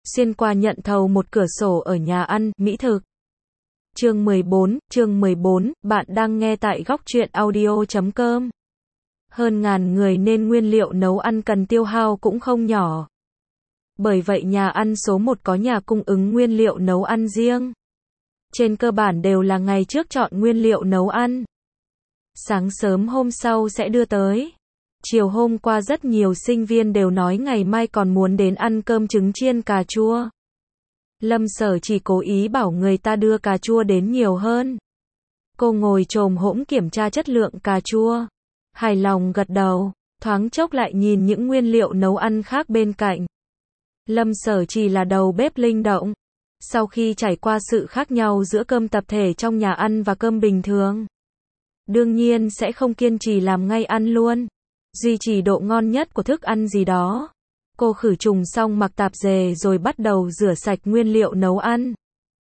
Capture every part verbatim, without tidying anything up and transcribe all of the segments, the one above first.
xuyên qua nhận thầu một cửa sổ ở nhà ăn, mỹ thực. Chương mười bốn, chương mười bốn, bạn đang nghe tại góc truyện audio chấm com. Hơn ngàn người nên nguyên liệu nấu ăn cần tiêu hao cũng không nhỏ. Bởi vậy nhà ăn số một có nhà cung ứng nguyên liệu nấu ăn riêng. Trên cơ bản đều là ngày trước chọn nguyên liệu nấu ăn. Sáng sớm hôm sau sẽ đưa tới. Chiều hôm qua rất nhiều sinh viên đều nói ngày mai còn muốn đến ăn cơm trứng chiên cà chua. Lâm Sở chỉ cố ý bảo người ta đưa cà chua đến nhiều hơn. Cô ngồi chồm hổm kiểm tra chất lượng cà chua. Hài lòng gật đầu, thoáng chốc lại nhìn những nguyên liệu nấu ăn khác bên cạnh. Lâm Sở chỉ là đầu bếp linh động. Sau khi trải qua sự khác nhau giữa cơm tập thể trong nhà ăn và cơm bình thường, đương nhiên sẽ không kiên trì làm ngay ăn luôn, duy trì độ ngon nhất của thức ăn gì đó. Cô khử trùng xong mặc tạp dề rồi bắt đầu rửa sạch nguyên liệu nấu ăn.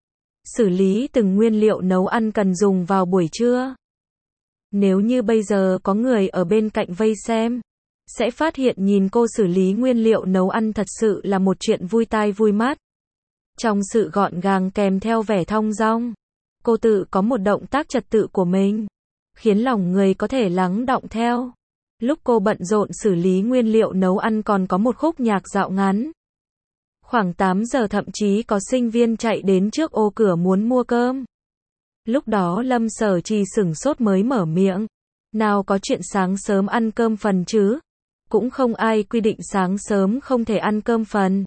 Xử lý từng nguyên liệu nấu ăn cần dùng vào buổi trưa. Nếu như bây giờ có người ở bên cạnh vây xem, sẽ phát hiện nhìn cô xử lý nguyên liệu nấu ăn thật sự là một chuyện vui tai vui mắt. Trong sự gọn gàng kèm theo vẻ thong dong, cô tự có một động tác trật tự của mình, khiến lòng người có thể lắng đọng theo. Lúc cô bận rộn xử lý nguyên liệu nấu ăn còn có một khúc nhạc dạo ngắn. Khoảng tám giờ thậm chí có sinh viên chạy đến trước ô cửa muốn mua cơm. Lúc đó Lâm Sở chỉ sửng sốt mới mở miệng. Nào có chuyện sáng sớm ăn cơm phần chứ? Cũng không ai quy định sáng sớm không thể ăn cơm phần.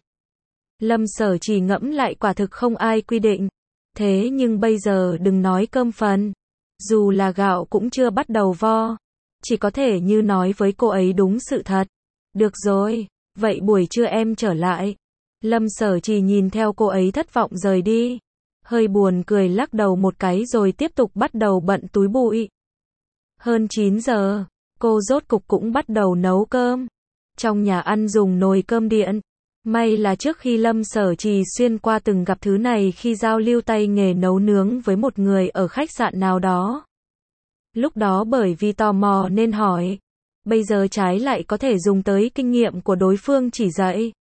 Lâm Sở chỉ ngẫm lại quả thực không ai quy định. Thế nhưng bây giờ đừng nói cơm phần. Dù là gạo cũng chưa bắt đầu vo. Chỉ có thể như nói với cô ấy đúng sự thật. Được rồi, vậy buổi trưa em trở lại. Lâm Sở chỉ nhìn theo cô ấy thất vọng rời đi. Hơi buồn cười lắc đầu một cái rồi tiếp tục bắt đầu bận túi bụi. Hơn chín giờ, cô rốt cục cũng bắt đầu nấu cơm. Trong nhà ăn dùng nồi cơm điện. May là trước khi Lâm Sở Trì xuyên qua từng gặp thứ này khi giao lưu tay nghề nấu nướng với một người ở khách sạn nào đó. Lúc đó bởi vì tò mò nên hỏi. Bây giờ trái lại có thể dùng tới kinh nghiệm của đối phương chỉ dạy.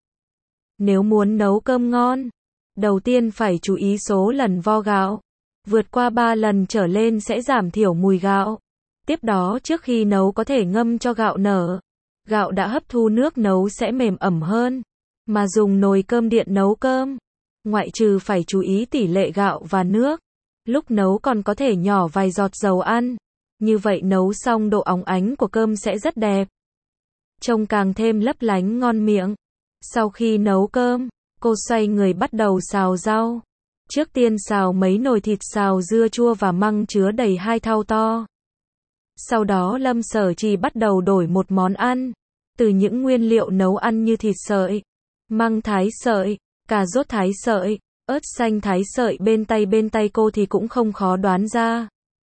Nếu muốn nấu cơm ngon, đầu tiên phải chú ý số lần vo gạo. Vượt qua ba lần trở lên sẽ giảm thiểu mùi gạo. Tiếp đó trước khi nấu có thể ngâm cho gạo nở. Gạo đã hấp thu nước nấu sẽ mềm ẩm hơn. Mà dùng nồi cơm điện nấu cơm, ngoại trừ phải chú ý tỷ lệ gạo và nước. Lúc nấu còn có thể nhỏ vài giọt dầu ăn. Như vậy nấu xong độ óng ánh của cơm sẽ rất đẹp. Trông càng thêm lấp lánh ngon miệng. Sau khi nấu cơm, cô xoay người bắt đầu xào rau. Trước tiên xào mấy nồi thịt xào dưa chua và măng chứa đầy hai thau to. Sau đó Lâm Sở Trì bắt đầu đổi một món ăn. Từ những nguyên liệu nấu ăn như thịt sợi, măng thái sợi, cà rốt thái sợi, ớt xanh thái sợi bên tay bên tay cô thì cũng không khó đoán ra.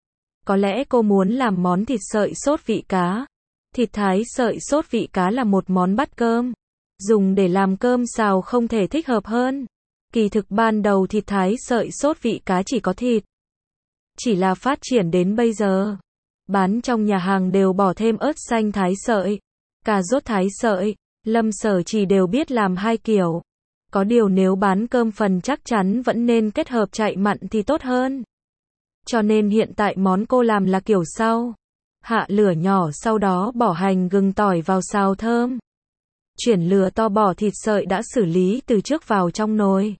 Có lẽ cô muốn làm món thịt sợi sốt vị cá. Thịt thái sợi sốt vị cá là một món bắt cơm. Dùng để làm cơm xào không thể thích hợp hơn. Kỳ thực ban đầu thịt thái sợi sốt vị cá chỉ có thịt. Chỉ là phát triển đến bây giờ. Bán trong nhà hàng đều bỏ thêm ớt xanh thái sợi, cà rốt thái sợi. Lâm Sở chỉ đều biết làm hai kiểu. Có điều nếu bán cơm phần chắc chắn vẫn nên kết hợp chạy mặn thì tốt hơn. Cho nên hiện tại món cô làm là kiểu sau. Hạ lửa nhỏ sau đó bỏ hành gừng tỏi vào xào thơm. Chuyển lửa to bỏ thịt sợi đã xử lý từ trước vào trong nồi.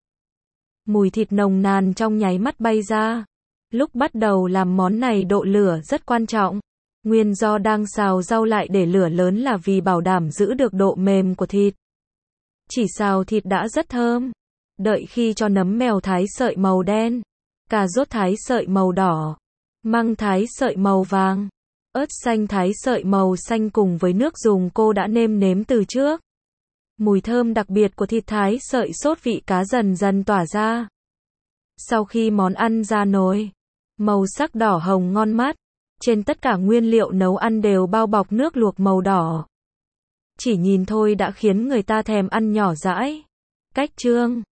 Mùi thịt nồng nàn trong nháy mắt bay ra. Lúc bắt đầu làm món này độ lửa rất quan trọng. Nguyên do đang xào rau lại để lửa lớn là vì bảo đảm giữ được độ mềm của thịt. Chỉ xào thịt đã rất thơm. Đợi khi cho nấm mèo thái sợi màu đen, cà rốt thái sợi màu đỏ, măng thái sợi màu vàng, ớt xanh thái sợi màu xanh cùng với nước dùng cô đã nêm nếm từ trước. Mùi thơm đặc biệt của thịt thái sợi sốt vị cá dần dần tỏa ra. Sau khi món ăn ra nồi, màu sắc đỏ hồng ngon mắt. Trên tất cả nguyên liệu nấu ăn đều bao bọc nước luộc màu đỏ. Chỉ nhìn thôi đã khiến người ta thèm ăn nhỏ dãi. Cách chương